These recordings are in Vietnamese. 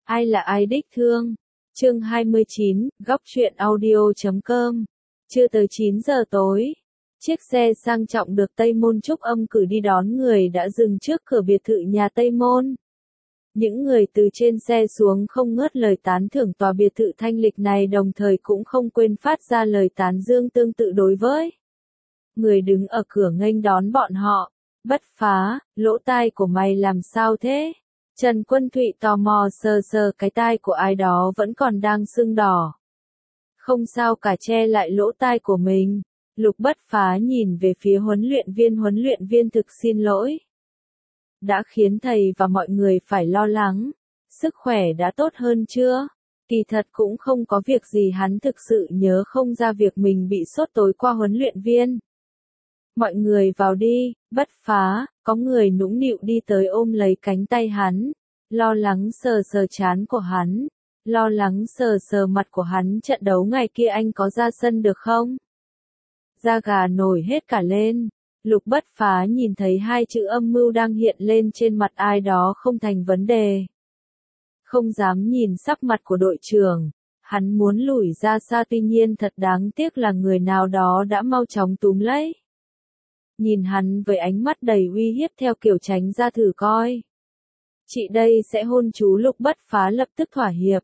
Ai là ai đích thương? Chương 29, góc truyện audio.com. Chưa tới 9 giờ tối. Chiếc xe sang trọng được Tây Môn Trúc Âm cử đi đón người đã dừng trước cửa biệt thự nhà Tây Môn. Những người từ trên xe xuống không ngớt lời tán thưởng tòa biệt thự thanh lịch này, đồng thời cũng không quên phát ra lời tán dương tương tự đối với người đứng ở cửa nghênh đón bọn họ. Bất Phá, lỗ tai của mày làm sao thế? Trần Quân Thụy tò mò sờ sờ cái tai của ai đó vẫn còn đang sưng đỏ. Không sao cả, che lại lỗ tai của mình. Lục Bất Phá nhìn về phía huấn luyện viên thực xin lỗi. Đã khiến thầy và mọi người phải lo lắng. Sức khỏe đã tốt hơn chưa? Kỳ thật cũng không có việc gì, hắn thực sự nhớ không ra việc mình bị sốt tối qua huấn luyện viên. Mọi người vào đi. Bất Phá, có người nũng nịu đi tới ôm lấy cánh tay hắn, lo lắng sờ sờ trán của hắn, lo lắng sờ sờ mặt của hắn. Trận đấu ngày kia anh có ra sân được không? Da gà nổi hết cả lên. Lục Bất Phá nhìn thấy hai chữ âm mưu đang hiện lên trên mặt ai đó không thành vấn đề. Không dám nhìn sắc mặt của đội trưởng, hắn muốn lùi ra xa, tuy nhiên thật đáng tiếc là người nào đó đã mau chóng túm lấy. Nhìn hắn với ánh mắt đầy uy hiếp theo kiểu tránh ra thử coi. Chị đây sẽ hôn chú. Lục Bất Phá lập tức thỏa hiệp.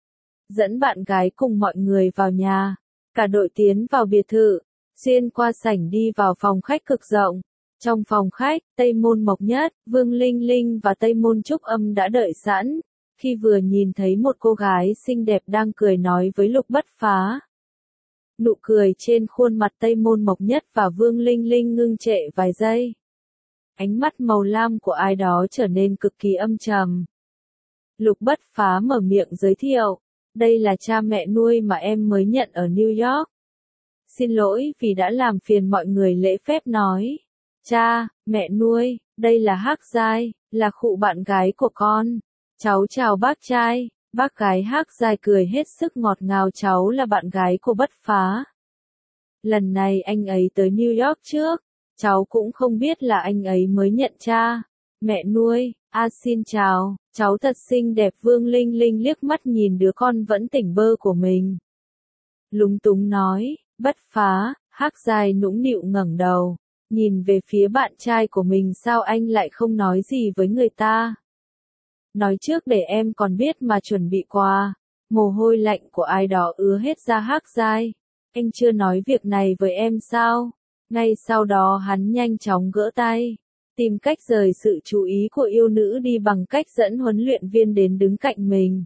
Dẫn bạn gái cùng mọi người vào nhà. Cả đội tiến vào biệt thự, xuyên qua sảnh đi vào phòng khách cực rộng. Trong phòng khách, Tây Môn Mộc Nhất, Vương Linh Linh và Tây Môn Trúc Âm đã đợi sẵn. Khi vừa nhìn thấy một cô gái xinh đẹp đang cười nói với Lục Bất Phá, nụ cười trên khuôn mặt Tây Môn Mộc Nhất và Vương Linh Linh ngưng trệ vài giây. Ánh mắt màu lam của ai đó trở nên cực kỳ âm trầm. Lục Bất Phá mở miệng giới thiệu, đây là cha mẹ nuôi mà em mới nhận ở New York. Xin lỗi vì đã làm phiền mọi người. Lễ phép nói, cha, mẹ nuôi, đây là Hắc Giai, là khụ bạn gái của con. Cháu chào bác trai. Bác gái Hắc Giai cười hết sức ngọt ngào, cháu là bạn gái của Bất Phá. Lần này anh ấy tới New York trước, cháu cũng không biết là anh ấy mới nhận cha, mẹ nuôi. Xin chào, cháu thật xinh đẹp. Vương Linh Linh liếc mắt nhìn đứa con vẫn tỉnh bơ của mình, lúng túng nói. Bất Phá. Hắc Giai nũng nịu ngẩng đầu, nhìn về phía bạn trai của mình. Sao anh lại không nói gì với người ta? Nói trước để em còn biết mà chuẩn bị quà. Mồ hôi lạnh của ai đó ứa hết ra. Hắc Giai, anh chưa nói việc này với em sao? Ngay sau đó hắn nhanh chóng gỡ tay, tìm cách rời sự chú ý của yêu nữ đi bằng cách dẫn huấn luyện viên đến đứng cạnh mình.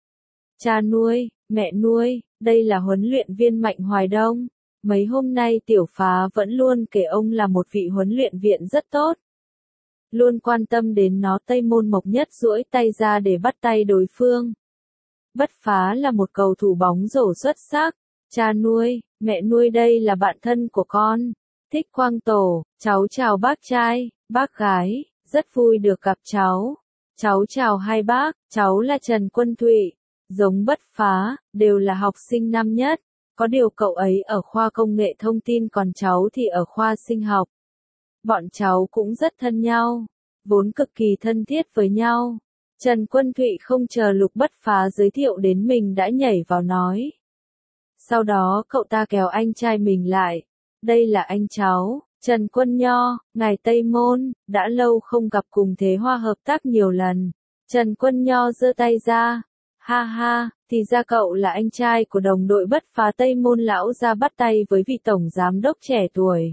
Cha nuôi, mẹ nuôi, đây là huấn luyện viên Mạnh Hoài Đông. Mấy hôm nay Tiểu Phá vẫn luôn kể ông là một vị huấn luyện viên rất tốt, luôn quan tâm đến nó. Tây Môn Mộc Nhất duỗi tay ra để bắt tay đối phương. Bất Phá là một cầu thủ bóng rổ xuất sắc. Cha nuôi, mẹ nuôi, đây là bạn thân của con, Thích Quang Tổ. Cháu chào bác trai, bác gái, rất vui được gặp cháu. Cháu chào hai bác, cháu là Trần Quân Thụy. Giống Bất Phá, đều là học sinh năm nhất. Có điều cậu ấy ở khoa công nghệ thông tin, còn cháu thì ở khoa sinh học. Bọn cháu cũng rất thân nhau, vốn cực kỳ thân thiết với nhau. Trần Quân Thụy không chờ Lục Bất Phá giới thiệu đến mình đã nhảy vào nói. Sau đó cậu ta kéo anh trai mình lại. Đây là anh cháu, Trần Quân Nho, ngài Tây Môn, đã lâu không gặp, cùng Thế Hoa hợp tác nhiều lần. Trần Quân Nho giơ tay ra. Ha ha, thì ra cậu là anh trai của đồng đội Bất Phá. Tây Môn lão ra bắt tay với vị tổng giám đốc trẻ tuổi.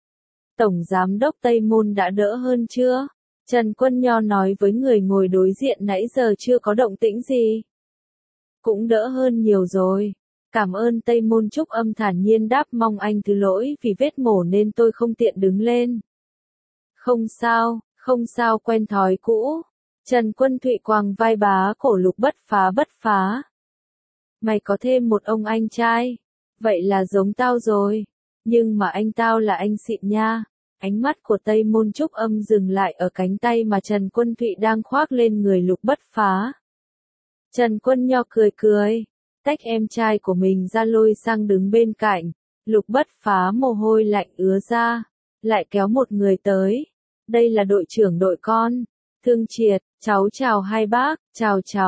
Tổng giám đốc Tây Môn đã đỡ hơn chưa? Trần Quân Nho nói với người ngồi đối diện. Nãy giờ chưa có động tĩnh gì. Cũng đỡ hơn nhiều rồi. Cảm ơn. Tây Môn Trúc Âm thản nhiên đáp, mong anh thứ lỗi vì vết mổ nên tôi không tiện đứng lên. Không sao, không sao, quen thói cũ. Trần Quân Thụy quàng vai bá cổ Lục Bất Phá. Bất Phá, mày có thêm một ông anh trai, vậy là giống tao rồi. Nhưng mà anh tao là anh xịn nha. Ánh mắt của Tây Môn Trúc Âm dừng lại ở cánh tay mà Trần Quân Thụy đang khoác lên người Lục Bất Phá. Trần Quân Nho cười cười, tách em trai của mình ra lôi sang đứng bên cạnh. Lục Bất Phá mồ hôi lạnh ứa ra, lại kéo một người tới. Đây là đội trưởng đội con, Thương Triệt. Cháu chào hai bác. Chào cháu.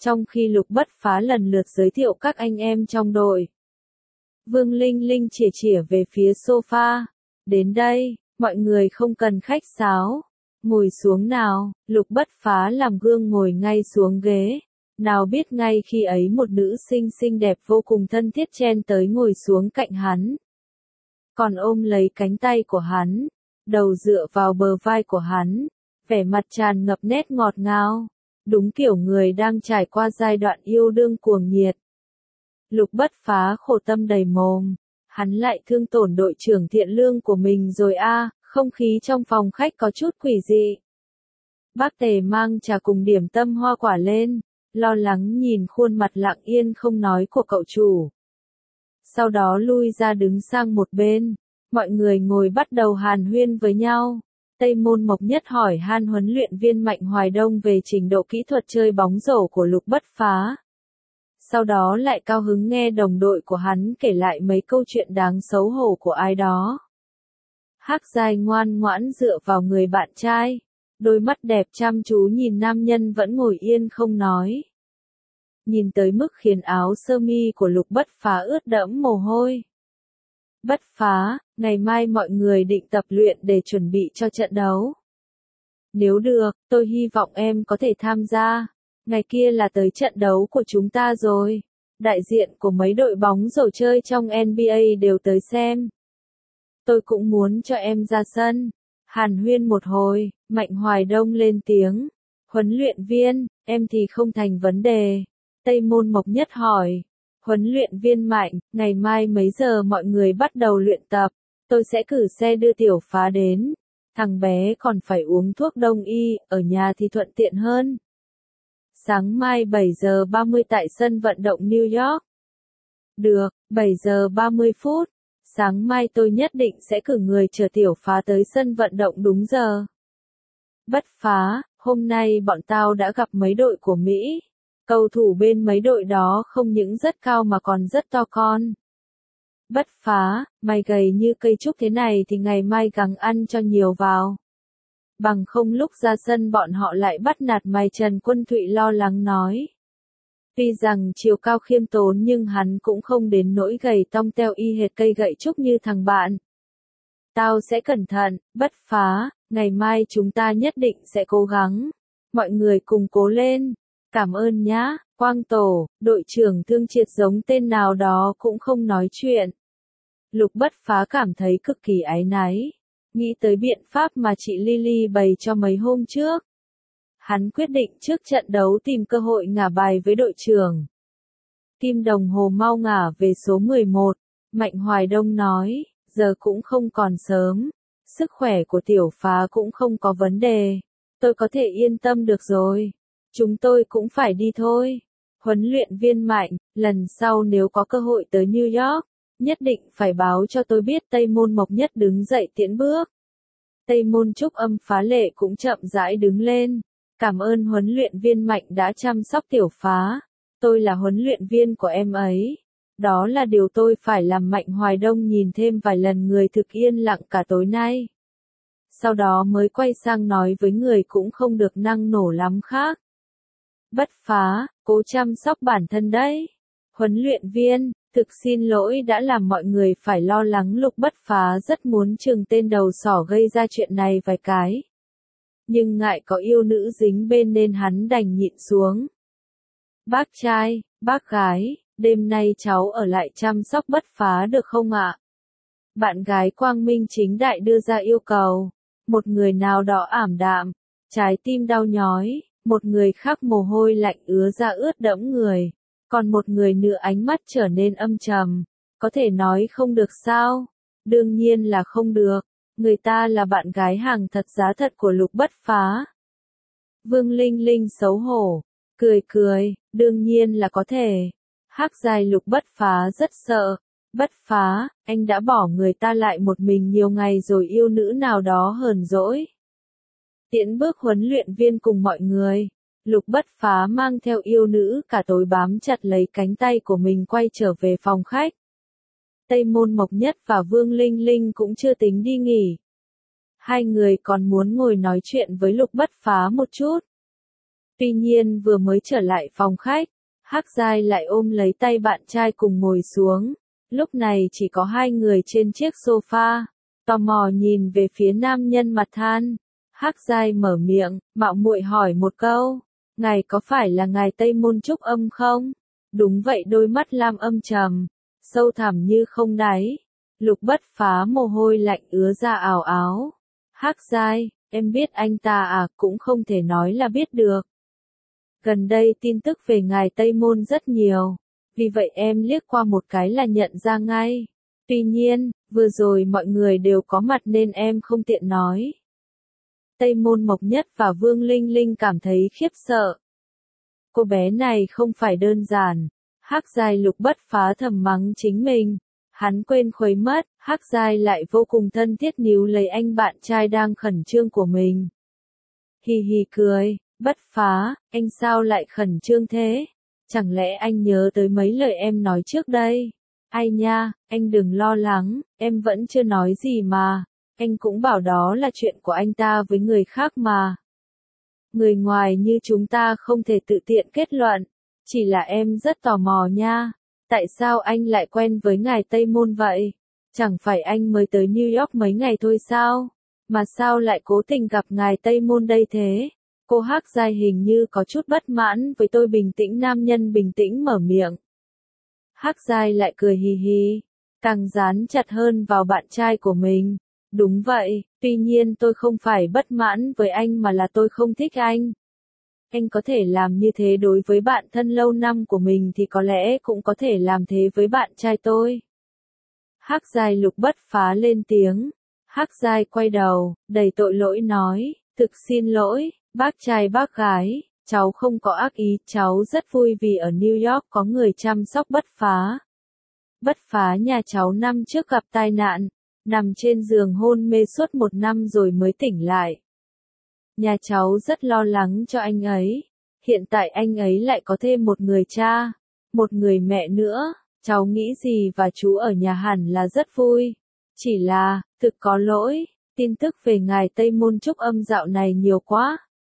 trong khi Lục Bất Phá lần lượt giới thiệu các anh em trong đội. Vương Linh Linh chìa chìa về phía sofa. Đến đây, mọi người không cần khách sáo. Ngồi xuống nào, Lục Bất Phá làm gương ngồi ngay xuống ghế. Nào biết ngay khi ấy một nữ sinh xinh đẹp vô cùng thân thiết chen tới ngồi xuống cạnh hắn. Còn ôm lấy cánh tay của hắn, đầu dựa vào bờ vai của hắn, vẻ mặt tràn ngập nét ngọt ngào. Đúng kiểu người đang trải qua giai đoạn yêu đương cuồng nhiệt. Lục Bất Phá khổ tâm đầy mồm. Hắn lại thương tổn đội trưởng thiện lương của mình rồi a. Không khí trong phòng khách có chút quỷ dị. Bác Tề mang trà cùng điểm tâm hoa quả lên, lo lắng nhìn khuôn mặt lặng yên không nói của cậu chủ. Sau đó lui ra đứng sang một bên, mọi người ngồi bắt đầu hàn huyên với nhau. Tây Môn Mộc Nhất hỏi han huấn luyện viên Mạnh Hoài Đông về trình độ kỹ thuật chơi bóng rổ của Lục Bất Phá. Sau đó lại cao hứng nghe đồng đội của hắn kể lại mấy câu chuyện đáng xấu hổ của ai đó. Hắc Giai ngoan ngoãn dựa vào người bạn trai, đôi mắt đẹp chăm chú nhìn nam nhân vẫn ngồi yên không nói. Nhìn tới mức khiến áo sơ mi của Lục Bất Phá ướt đẫm mồ hôi. Bất Phá, ngày mai mọi người định tập luyện để chuẩn bị cho trận đấu. Nếu được, tôi hy vọng em có thể tham gia. Ngày kia là tới trận đấu của chúng ta rồi. Đại diện của mấy đội bóng rổ chơi trong NBA đều tới xem. Tôi cũng muốn cho em ra sân. Hàn huyên một hồi, Mạnh Hoài Đông lên tiếng. Huấn luyện viên, em thì không thành vấn đề. Tây Môn Mộc Nhất hỏi. Huấn luyện viên Mạnh, ngày mai mấy giờ mọi người bắt đầu luyện tập? Tôi sẽ cử xe đưa Tiểu Phá đến. Thằng bé còn phải uống thuốc đông y, ở nhà thì thuận tiện hơn. Sáng mai 7 giờ 30 tại sân vận động New York. Được, 7 giờ 30 phút. Sáng mai tôi nhất định sẽ cử người chở Tiểu Phá tới sân vận động đúng giờ. Bất Phá, hôm nay bọn tao đã gặp mấy đội của Mỹ. Cầu thủ bên mấy đội đó không những rất cao mà còn rất to con. Bất Phá, mày gầy như cây trúc thế này thì ngày mai gắng ăn cho nhiều vào. Bằng không lúc ra sân bọn họ lại bắt nạt mày. Trần Quân Thụy lo lắng nói. Tuy rằng chiều cao khiêm tốn nhưng hắn cũng không đến nỗi gầy tong teo y hệt cây gậy trúc như thằng bạn. Tao sẽ cẩn thận, Bất Phá, ngày mai chúng ta nhất định sẽ cố gắng. Mọi người cùng cố lên. Cảm ơn nhá, Quang Tổ, đội trưởng Thương Triệt giống tên nào đó cũng không nói chuyện. Lục Bất Phá cảm thấy cực kỳ áy náy. Nghĩ tới biện pháp mà chị Lily bày cho mấy hôm trước. Hắn quyết định trước trận đấu tìm cơ hội ngả bài với đội trưởng. Kim đồng hồ mau ngả về số 11, Mạnh Hoài Đông nói, giờ cũng không còn sớm. Sức khỏe của Tiểu Phá cũng không có vấn đề. Tôi có thể yên tâm được rồi. Chúng tôi cũng phải đi thôi. Huấn luyện viên Mạnh, lần sau nếu có cơ hội tới New York, nhất định phải báo cho tôi biết. Tây Môn Mộc Nhất đứng dậy tiễn bước. Tây Môn Trúc Âm Phá Lệ cũng chậm rãi đứng lên. Cảm ơn huấn luyện viên Mạnh đã chăm sóc Tiểu Phá. Tôi là huấn luyện viên của em ấy. Đó là điều tôi phải làm. Mạnh Hoài Đông nhìn thêm vài lần người thực yên lặng cả tối nay. Sau đó mới quay sang nói với người cũng không được năng nổ lắm khác. Bất Phá, cố chăm sóc bản thân đấy. Huấn luyện viên, thực xin lỗi đã làm mọi người phải lo lắng. Lục Bất Phá rất muốn chừng tên đầu sỏ gây ra chuyện này vài cái. Nhưng ngại có yêu nữ dính bên nên hắn đành nhịn xuống. Bác trai, bác gái, đêm nay cháu ở lại chăm sóc Bất Phá được không ạ? Bạn gái quang minh chính đại đưa ra yêu cầu. Một người nào đó ảm đạm, trái tim đau nhói, một người khác mồ hôi lạnh ứa ra ướt đẫm người, còn một người nữa ánh mắt trở nên âm trầm. Có thể nói không được sao? Đương nhiên là không được. Người ta là bạn gái hàng thật giá thật của Lục Bất Phá. Vương Linh Linh xấu hổ, cười cười, đương nhiên là có thể. Hắc Giai Lục Bất Phá rất sợ. Bất Phá, anh đã bỏ người ta lại một mình nhiều ngày rồi yêu nữ nào đó hờn dỗi. Tiễn bước huấn luyện viên cùng mọi người. Lục Bất Phá mang theo yêu nữ cả tối bám chặt lấy cánh tay của mình quay trở về phòng khách. Tây Môn Mộc Nhất và Vương Linh Linh cũng chưa tính đi nghỉ. Hai người còn muốn ngồi nói chuyện với Lục Bất Phá một chút. Tuy nhiên vừa mới trở lại phòng khách, Hắc Giai lại ôm lấy tay bạn trai cùng ngồi xuống. Lúc này chỉ có hai người trên chiếc sofa, tò mò nhìn về phía nam nhân mặt than. Hắc Giai mở miệng, mạo muội hỏi một câu, ngài có phải là ngài Tây Môn Trúc Âm không? Đúng vậy, đôi mắt Lam âm trầm, sâu thẳm như không đáy. Lục Bất Phá mồ hôi lạnh ứa ra ào áo. Hắc Giai, em biết anh ta à? Cũng không thể nói là biết được. Gần đây tin tức về ngài Tây Môn rất nhiều, vì vậy em liếc qua một cái là nhận ra ngay. Tuy nhiên, vừa rồi mọi người đều có mặt nên em không tiện nói. Tây Môn Mộc Nhất và Vương Linh Linh cảm thấy khiếp sợ. Cô bé này không phải đơn giản. Hắc Giai Lục Bất Phá thầm mắng chính mình. Hắn quên khuấy mất, Hắc Giai lại vô cùng thân thiết níu lấy anh bạn trai đang khẩn trương của mình. Hì hì cười, Bất Phá, anh sao lại khẩn trương thế? Chẳng lẽ anh nhớ tới mấy lời em nói trước đây? Ai nha, anh đừng lo lắng, em vẫn chưa nói gì mà. Anh cũng bảo đó là chuyện của anh ta với người khác mà. Người ngoài như chúng ta không thể tự tiện kết luận. Chỉ là em rất tò mò nha. Tại sao anh lại quen với ngài Tây Môn vậy? Chẳng phải anh mới tới New York mấy ngày thôi sao? Mà sao lại cố tình gặp ngài Tây Môn đây thế? Cô Hắc Giai hình như có chút bất mãn với tôi bình tĩnh, nam nhân bình tĩnh mở miệng. Hắc Giai lại cười hì hì, càng dán chặt hơn vào bạn trai của mình. Đúng vậy, tuy nhiên tôi không phải bất mãn với anh mà là tôi không thích anh. Anh có thể làm như thế đối với bạn thân lâu năm của mình thì có lẽ cũng có thể làm thế với bạn trai tôi. Hắc Giai Lục Bất Phá lên tiếng. Hắc Giai quay đầu, đầy tội lỗi nói, thực xin lỗi, bác trai bác gái, cháu không có ác ý, cháu rất vui vì ở New York có người chăm sóc Bất Phá. Bất Phá nhà cháu năm trước gặp tai nạn, nằm trên giường hôn mê suốt 1 năm rồi mới tỉnh lại. Nhà cháu rất lo lắng cho anh ấy. Hiện tại anh ấy lại có thêm một người cha, một người mẹ nữa. Cháu nghĩ gì và chú ở nhà hẳn là rất vui. Chỉ là, thực có lỗi, tin tức về ngài Tây Môn Trúc Âm dạo này nhiều quá.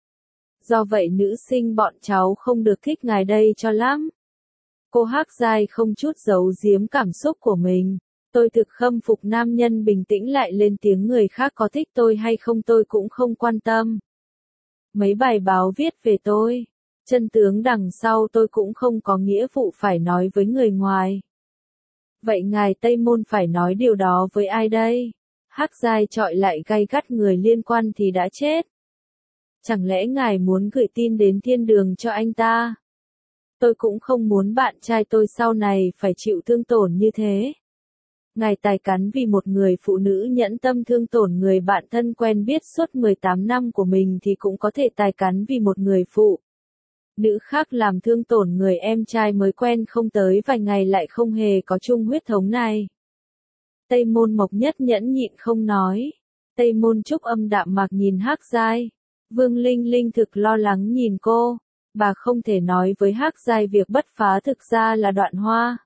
Do vậy nữ sinh bọn cháu không được thích ngài đây cho lắm. Cô Hắc Giai không chút giấu giếm cảm xúc của mình. Tôi thực khâm phục nam nhân bình tĩnh lại lên tiếng, người khác có thích tôi hay không tôi cũng không quan tâm. Mấy bài báo viết về tôi, chân tướng đằng sau tôi cũng không có nghĩa vụ phải nói với người ngoài. Vậy ngài Tây Môn phải nói điều đó với ai đây? Hắc Giai chọi lại gay gắt, người liên quan thì đã chết. Chẳng lẽ ngài muốn gửi tin đến thiên đường cho anh ta? Tôi cũng không muốn bạn trai tôi sau này phải chịu thương tổn như thế. Ngài tài cán vì một người phụ nữ nhẫn tâm thương tổn người bạn thân quen biết suốt 18 năm của mình thì cũng có thể tài cán vì một người phụ nữ khác làm thương tổn người em trai mới quen không tới vài ngày lại không hề có chung huyết thống này. Tây Môn Mộc Nhất nhẫn nhịn không nói. Tây Môn Trúc Âm đạm mạc nhìn Hắc Giai. Vương Linh Linh thực lo lắng nhìn cô. Bà không thể nói với Hắc Giai việc Bất Phá thực ra là Đoạn Hoa.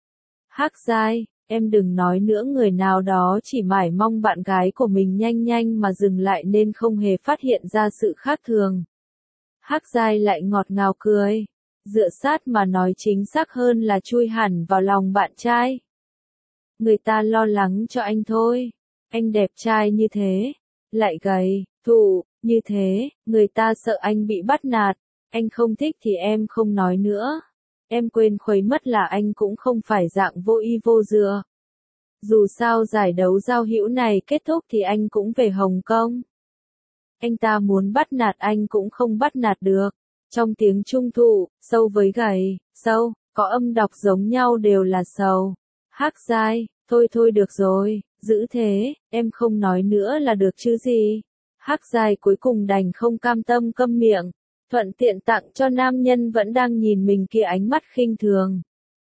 Hắc Giai, em đừng nói nữa, người nào đó chỉ mải mong bạn gái của mình nhanh nhanh mà dừng lại nên không hề phát hiện ra sự khác thường. Hắc Giai lại ngọt ngào cười, dựa sát mà nói chính xác hơn là chui hẳn vào lòng bạn trai. Người ta lo lắng cho anh thôi, anh đẹp trai như thế, lại gầy, thụ, như thế, người ta sợ anh bị bắt nạt, anh không thích thì em không nói nữa. Em quên khuấy mất là anh cũng không phải dạng vô y vô dựa. Dù sao giải đấu giao hữu này kết thúc thì anh cũng về Hồng Kông. Anh ta muốn bắt nạt anh cũng không bắt nạt được. Trong tiếng Trung thụ, sâu với gầy, sâu, có âm đọc giống nhau đều là sầu. Hắc Giai, thôi thôi được rồi, giữ thế, em không nói nữa là được chứ gì. Hắc Giai cuối cùng đành không cam tâm câm miệng, thuận tiện tặng cho nam nhân vẫn đang nhìn mình kia ánh mắt khinh thường.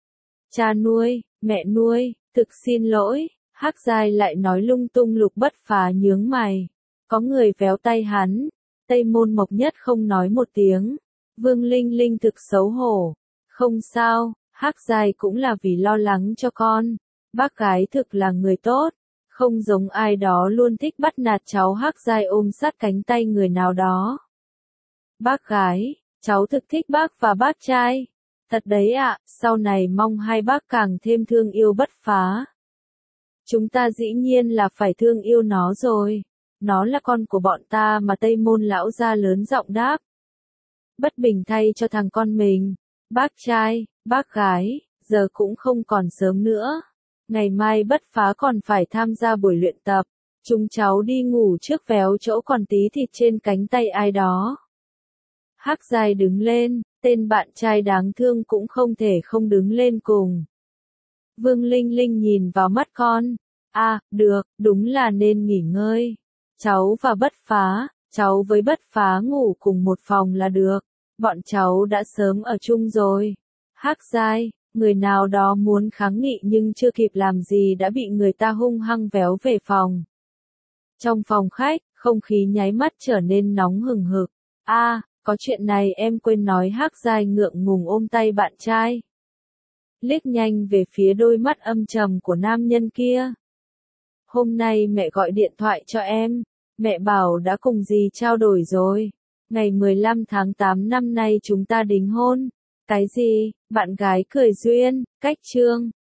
Cha nuôi, mẹ nuôi, thực xin lỗi. Hắc Giai lại nói lung tung. Lục Bất Phá nhướng mày. Có người véo tay hắn. Tây Môn Mộc Nhất không nói một tiếng. Vương Linh Linh thực xấu hổ. Không sao, Hắc Giai cũng là vì lo lắng cho con. Bác gái thực là người tốt. Không giống ai đó luôn thích bắt nạt cháu. Hắc Giai ôm sát cánh tay người nào đó. Bác gái, Cháu thực thích bác và bác trai. Thật đấy ạ, sau này mong hai bác càng thêm thương yêu Bất Phá. Chúng ta dĩ nhiên là phải thương yêu nó rồi. Nó là con của bọn ta mà Tây Môn lão gia lớn giọng đáp. Bất bình thay cho thằng con mình. Bác trai, bác gái, giờ cũng không còn sớm nữa. Ngày mai Bất Phá còn phải tham gia buổi luyện tập. Chúng cháu đi ngủ trước véo chỗ còn tí thịt trên cánh tay ai đó. Hắc Giai đứng lên, tên bạn trai đáng thương cũng không thể không đứng lên cùng. Vương Linh Linh nhìn vào mắt con. Được, đúng là nên nghỉ ngơi. Cháu và Bất Phá, cháu với Bất Phá ngủ cùng một phòng là được. Bọn cháu đã sớm ở chung rồi. Hắc Giai, người nào đó muốn kháng nghị nhưng chưa kịp làm gì đã bị người ta hung hăng véo về phòng. Trong phòng khách, không khí nháy mắt trở nên nóng hừng hực. Có chuyện này em quên nói. Hắc Giai ngượng ngùng ôm tay bạn trai. Liếc nhanh về phía đôi mắt âm trầm của nam nhân kia. Hôm nay mẹ gọi điện thoại cho em. Mẹ bảo đã cùng dì trao đổi rồi. Ngày 15 tháng 8 năm nay chúng ta đính hôn. Cái gì? Bạn gái cười duyên, cách chương.